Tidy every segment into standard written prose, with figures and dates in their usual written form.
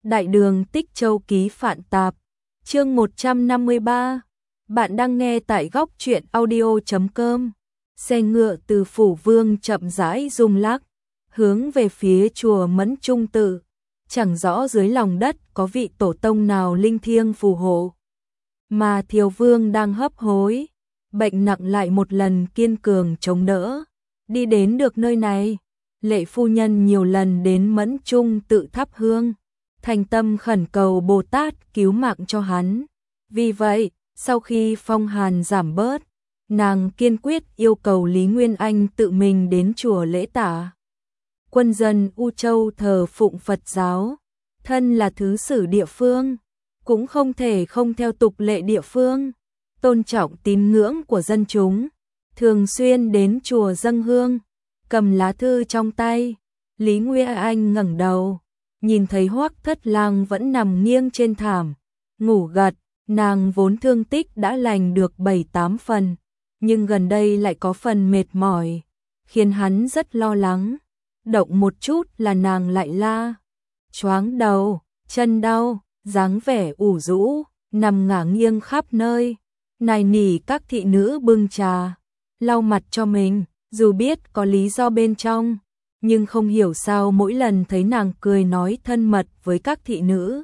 Đại đường Tích Châu ký Phạn Tạp, chương 153. Bạn đang nghe tại góc truyện audio.com. Xe ngựa từ Phủ Vương chậm rãi rung lắc, hướng về phía chùa Mẫn Trung Tự. Chẳng rõ dưới lòng đất có vị tổ tông nào linh thiêng phù hộ. Mà Thiều Vương đang hấp hối, bệnh nặng lại một lần kiên cường chống đỡ. Đi đến được nơi này, Lệ phu nhân nhiều lần đến Mẫn Trung Tự thắp hương, thành tâm khẩn cầu Bồ Tát cứu mạng cho hắn. Vì vậy, sau khi phong hàn giảm bớt, nàng kiên quyết yêu cầu Lý Nguyên Anh tự mình đến chùa lễ tả. Quân dân U Châu thờ phụng Phật giáo, thân là thứ sử địa phương, cũng không thể không theo tục lệ địa phương, tôn trọng tín ngưỡng của dân chúng, thường xuyên đến chùa dâng hương, cầm lá thư trong tay. Lý Nguyên Anh ngẩng đầu, nhìn thấy Hoắc Thất Lang vẫn nằm nghiêng trên thảm, ngủ gật. Nàng vốn thương tích đã lành được 7-8 phần, nhưng gần đây lại có phần mệt mỏi, khiến hắn rất lo lắng. Động một chút là nàng lại la, choáng đầu, chân đau, dáng vẻ ủ rũ, nằm ngả nghiêng khắp nơi. Nài nỉ các thị nữ bưng trà, lau mặt cho mình, dù biết có lý do bên trong, nhưng không hiểu sao mỗi lần thấy nàng cười nói thân mật với các thị nữ,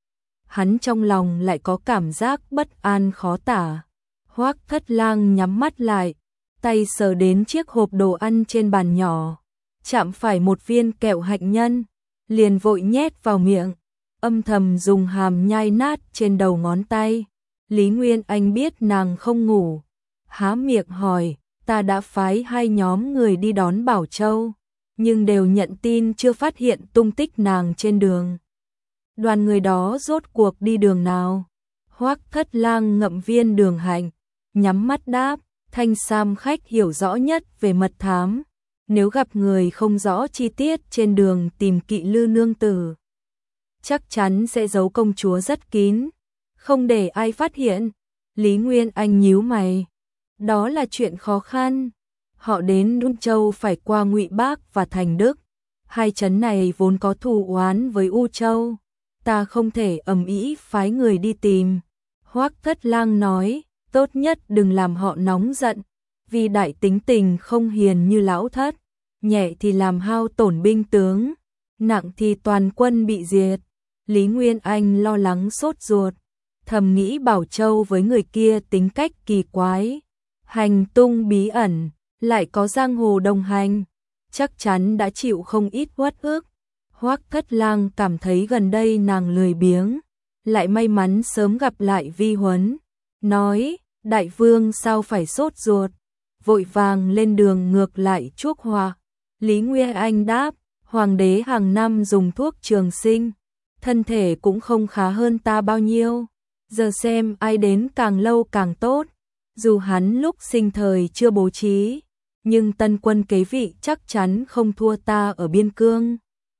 hắn trong lòng lại có cảm giác bất an khó tả. Hoắc Thất Lang nhắm mắt lại, tay sờ đến chiếc hộp đồ ăn trên bàn nhỏ, chạm phải một viên kẹo hạnh nhân, liền vội nhét vào miệng, âm thầm dùng hàm nhai nát trên đầu ngón tay. Lý Nguyên Anh biết nàng không ngủ, há miệng hỏi, ta đã phái 2 nhóm người đi đón Bảo Châu, nhưng đều nhận tin chưa phát hiện tung tích nàng trên đường. Đoàn người đó rốt cuộc đi đường nào? Hoắc Thất Lang ngậm viên đường hạnh, nhắm mắt đáp, Thanh Sam khách hiểu rõ nhất về mật thám, nếu gặp người không rõ chi tiết trên đường tìm Kỵ Lư nương tử, chắc chắn sẽ giấu công chúa rất kín, không để ai phát hiện. Lý Nguyên Anh nhíu mày, đó là chuyện khó khăn. Họ đến U Châu phải qua Ngụy Bác và Thành Đức, 2 trấn này vốn có thù oán với U Châu. Ta không thể ầm ĩ phái người đi tìm. Hoắc Thất Lang nói, tốt nhất đừng làm họ nóng giận, vì đại tính tình không hiền như lão thất, nhẹ thì làm hao tổn binh tướng, nặng thì toàn quân bị diệt. Lý Nguyên Anh lo lắng sốt ruột, thầm nghĩ Bảo Châu với người kia tính cách kỳ quái, hành tung bí ẩn, lại có giang hồ đồng hành, chắc chắn đã chịu không ít uất ức. Hoắc Thất Lang cảm thấy gần đây nàng lười biếng, lại may mắn sớm gặp lại Vi Huấn, nói, đại vương sao phải sốt ruột, vội vàng lên đường ngược lại chuốc họa. Lý Nguyên Anh đáp, hoàng đế hàng năm dùng thuốc trường sinh, thân thể cũng không khá hơn ta bao nhiêu, giờ xem ai đến càng lâu càng tốt. Dù hắn lúc sinh thời chưa bố trí, nhưng tân quân kế vị chắc chắn không thua ta ở biên cương,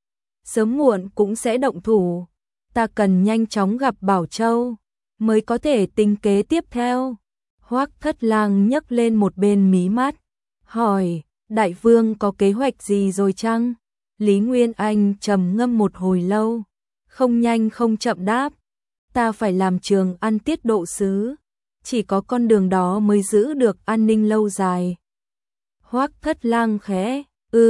sớm muộn cũng sẽ động thủ. Ta cần nhanh chóng gặp Bảo Châu mới có thể tính kế tiếp theo. Hoắc Thất Lang nhấc lên một bên mí mắt, hỏi, đại vương có kế hoạch gì rồi chăng? Lý Nguyên Anh trầm ngâm một hồi lâu, không nhanh không chậm đáp, ta phải làm Trường An tiết độ sứ, chỉ có con đường đó mới giữ được an ninh lâu dài. Hoắc Thất Lang khẽ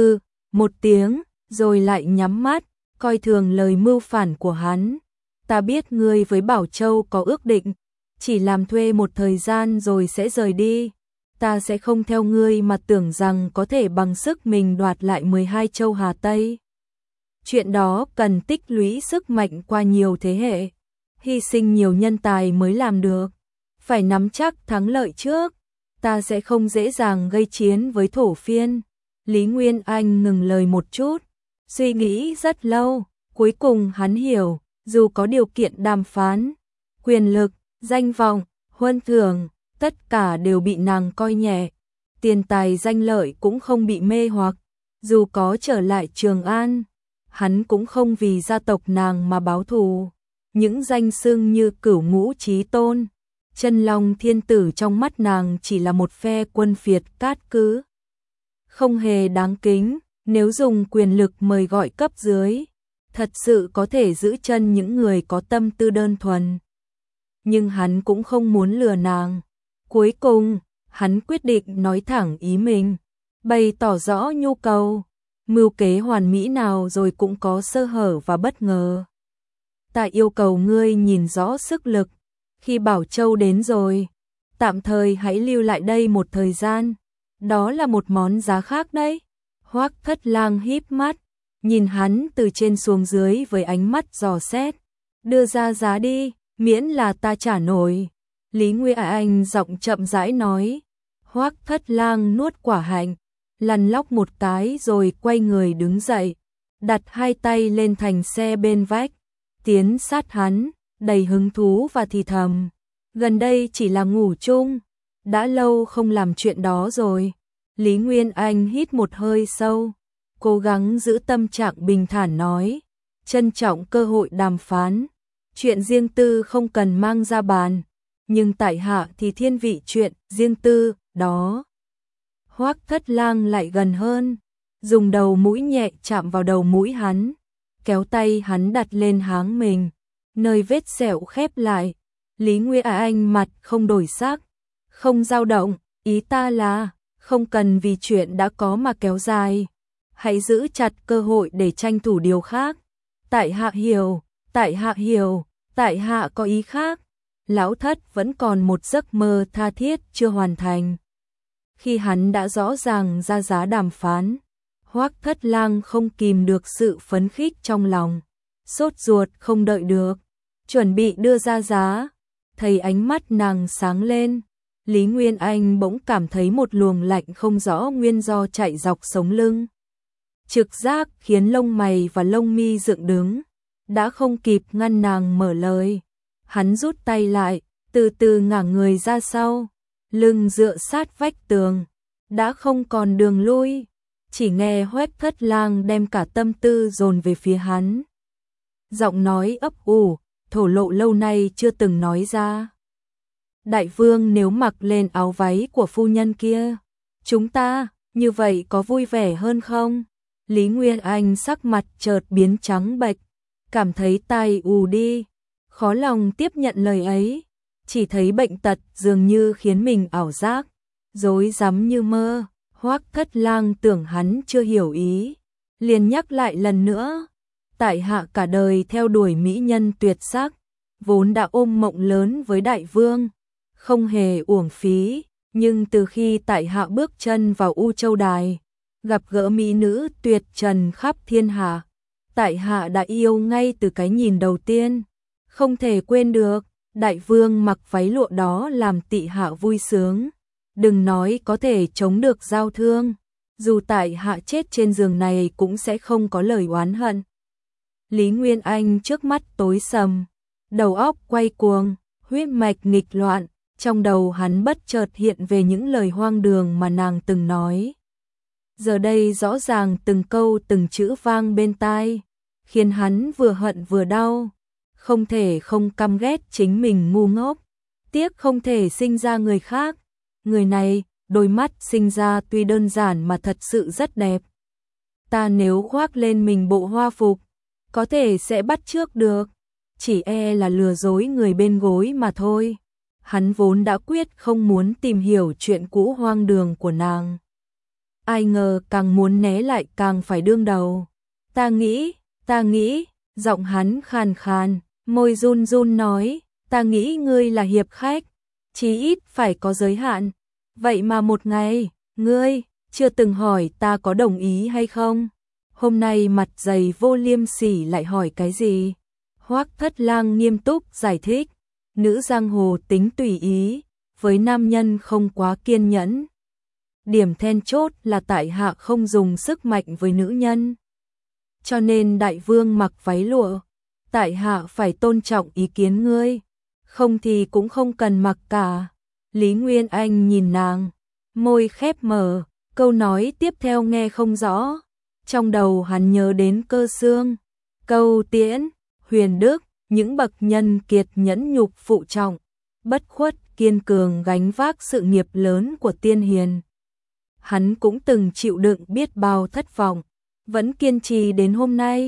một tiếng, rồi lại nhắm mắt, coi thường lời mưu phản của hắn. Ta biết ngươi với Bảo Châu có ước định, chỉ làm thuê một thời gian rồi sẽ rời đi. Ta sẽ không theo ngươi mà tưởng rằng có thể bằng sức mình đoạt lại 12 châu Hà Tây. Chuyện đó cần tích lũy sức mạnh qua nhiều thế hệ, hy sinh nhiều nhân tài mới làm được. Phải nắm chắc thắng lợi trước, ta sẽ không dễ dàng gây chiến với thổ phiên. Lý Nguyên Anh ngừng lời một chút, suy nghĩ rất lâu, cuối cùng hắn hiểu, dù có điều kiện đàm phán, quyền lực, danh vọng, huân thưởng, tất cả đều bị nàng coi nhẹ, tiền tài danh lợi cũng không bị mê hoặc, dù có trở lại Trường An, hắn cũng không vì gia tộc nàng mà báo thù. Những danh xưng như Cửu Ngũ Chí Tôn, Chân Long Thiên Tử trong mắt nàng chỉ là một phe quân phiệt cát cứ, không hề đáng kính. Nếu dùng quyền lực mời gọi cấp dưới, thật sự có thể giữ chân những người có tâm tư đơn thuần. Nhưng hắn cũng không muốn lừa nàng. Cuối cùng, hắn quyết định nói thẳng ý mình, bày tỏ rõ nhu cầu. Mưu kế hoàn mỹ nào rồi cũng có sơ hở và bất ngờ. Ta yêu cầu ngươi nhìn rõ sức lực. Khi Bảo Châu đến rồi, tạm thời hãy lưu lại đây một thời gian. Đó là một món giá khác đấy. Hoắc Thất Lang híp mắt, nhìn hắn từ trên xuống dưới với ánh mắt dò xét. Đưa ra giá đi, miễn là ta trả nổi. Lý Nguyên Anh giọng chậm rãi nói. Hoắc Thất Lang nuốt quả hạnh, lăn lóc một cái rồi quay người đứng dậy, đặt hai tay lên thành xe bên vách, tiến sát hắn, đầy hứng thú và thì thầm. Gần đây chỉ là ngủ chung, đã lâu không làm chuyện đó rồi. Lý Nguyên Anh hít một hơi sâu, cố gắng giữ tâm trạng bình thản nói, trân trọng cơ hội đàm phán, chuyện riêng tư không cần mang ra bàn, nhưng tại hạ thì thiên vị chuyện riêng tư đó. Hoắc Thất Lang lại gần hơn, dùng đầu mũi nhẹ chạm vào đầu mũi hắn, kéo tay hắn đặt lên háng mình, nơi vết sẹo khép lại. Lý Nguyên Anh mặt không đổi sắc, không dao động, ý ta là không cần vì chuyện đã có mà kéo dài, hãy giữ chặt cơ hội để tranh thủ điều khác. Tại hạ hiểu, tại hạ hiểu, tại hạ có ý khác. Lão Thất vẫn còn một giấc mơ tha thiết chưa hoàn thành. Khi hắn đã rõ ràng ra giá đàm phán, Hoắc Thất Lang không kìm được sự phấn khích trong lòng, sốt ruột không đợi được, chuẩn bị đưa ra giá. Thấy ánh mắt nàng sáng lên, Lý Nguyên Anh bỗng cảm thấy một luồng lạnh không rõ nguyên do chạy dọc sống lưng. Trực giác khiến lông mày và lông mi dựng đứng, đã không kịp ngăn nàng mở lời. Hắn rút tay lại, từ từ ngả người ra sau, lưng dựa sát vách tường, đã không còn đường lui, chỉ nghe Hoắc Thất Lang đem cả tâm tư dồn về phía hắn. Giọng nói ấp ủ, thổ lộ lâu nay chưa từng nói ra. Đại vương nếu mặc lên áo váy của phu nhân kia, chúng ta, như vậy có vui vẻ hơn không? Lý Nguyên Anh sắc mặt chợt biến trắng bệch, cảm thấy tai ù đi, khó lòng tiếp nhận lời ấy, chỉ thấy bệnh tật dường như khiến mình ảo giác, rối rắm như mơ. Hoắc Thất Lang tưởng hắn chưa hiểu ý, liền nhắc lại lần nữa. Tại hạ cả đời theo đuổi mỹ nhân tuyệt sắc, vốn đã ôm mộng lớn với đại vương, không hề uổng phí, nhưng từ khi tại hạ bước chân vào U Châu Đài, gặp gỡ mỹ nữ tuyệt trần khắp thiên hạ, tại hạ đã yêu ngay từ cái nhìn đầu tiên, không thể quên được. Đại vương mặc váy lụa đó làm tị hạ vui sướng, đừng nói có thể chống được giao thương, dù tại hạ chết trên giường này cũng sẽ không có lời oán hận. Lý Nguyên Anh trước mắt tối sầm, đầu óc quay cuồng, huyết mạch nghịch loạn, trong đầu hắn bất chợt hiện về những lời hoang đường mà nàng từng nói. Giờ đây rõ ràng từng câu từng chữ vang bên tai, khiến hắn vừa hận vừa đau, không thể không căm ghét chính mình ngu ngốc, tiếc không thể sinh ra người khác. Người này, đôi mắt sinh ra tuy đơn giản mà thật sự rất đẹp. Ta nếu khoác lên mình bộ hoa phục, có thể sẽ bắt chước được, chỉ e là lừa dối người bên gối mà thôi. Hắn vốn đã quyết không muốn tìm hiểu chuyện cũ hoang đường của nàng. Ai ngờ càng muốn né lại càng phải đương đầu. Ta nghĩ, giọng hắn khàn khàn, môi run run nói, ta nghĩ ngươi là hiệp khách, chí ít phải có giới hạn. Vậy mà một ngày, ngươi chưa từng hỏi ta có đồng ý hay không. Hôm nay mặt dày vô liêm sỉ lại hỏi cái gì? Hoắc Thất Lang nghiêm túc giải thích, nữ giang hồ tính tùy ý, với nam nhân không quá kiên nhẫn. Điểm then chốt là tại hạ không dùng sức mạnh với nữ nhân. Cho nên đại vương mặc váy lụa, tại hạ phải tôn trọng ý kiến ngươi, không thì cũng không cần mặc cả. Lý Nguyên Anh nhìn nàng, môi khép mở, câu nói tiếp theo nghe không rõ. Trong đầu hắn nhớ đến Cơ Xương, Câu Tiễn, Huyền Đức, những bậc nhân kiệt nhẫn nhục phụ trọng, bất khuất kiên cường gánh vác sự nghiệp lớn của tiên hiền. Hắn cũng từng chịu đựng biết bao thất vọng, vẫn kiên trì đến hôm nay.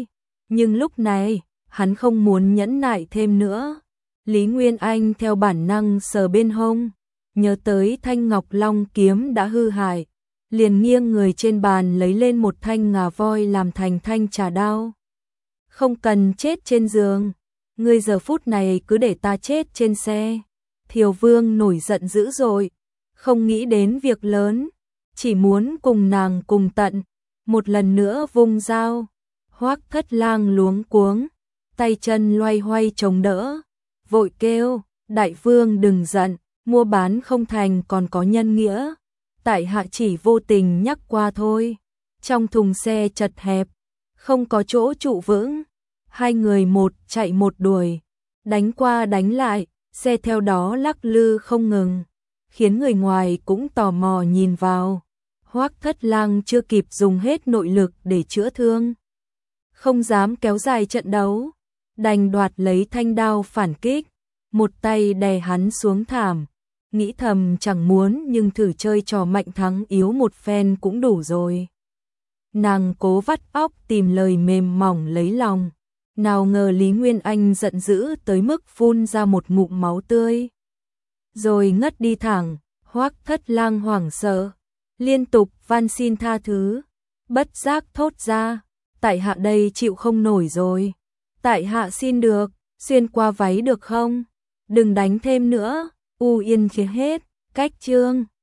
Nhưng lúc này, hắn không muốn nhẫn nại thêm nữa. Lý Nguyên Anh theo bản năng sờ bên hông, nhớ tới thanh ngọc long kiếm đã hư hại, liền nghiêng người trên bàn lấy lên một thanh ngà voi làm thành thanh trà đao. Không cần chết trên giường, ngươi giờ phút này cứ để ta chết trên xe. Thiều Vương nổi giận dữ rồi, không nghĩ đến việc lớn, chỉ muốn cùng nàng cùng tận. Một lần nữa vung dao, Hoắc Thất Lang luống cuống, tay chân loay hoay chống đỡ, vội kêu, đại vương đừng giận, mua bán không thành còn có nhân nghĩa, tại hạ chỉ vô tình nhắc qua thôi. Trong thùng xe chật hẹp, không có chỗ trụ vững, hai người một chạy một đuổi, đánh qua đánh lại, xe theo đó lắc lư không ngừng, khiến người ngoài cũng tò mò nhìn vào. Hoắc Thất Lang chưa kịp dùng hết nội lực để chữa thương, không dám kéo dài trận đấu, đành đoạt lấy thanh đao phản kích, một tay đè hắn xuống thảm, nghĩ thầm chẳng muốn nhưng thử chơi trò mạnh thắng yếu một phen cũng đủ rồi. Nàng cố vắt óc tìm lời mềm mỏng lấy lòng, nào ngờ Lý Nguyên Anh giận dữ tới mức phun ra một ngụm máu tươi, rồi ngất đi thẳng. Hoắc Thất Lang hoảng sợ, liên tục van xin tha thứ, bất giác thốt ra, tại hạ đây chịu không nổi rồi, tại hạ xin được, xuyên qua váy được không? Đừng đánh thêm nữa. U Yên kia hết, cách chương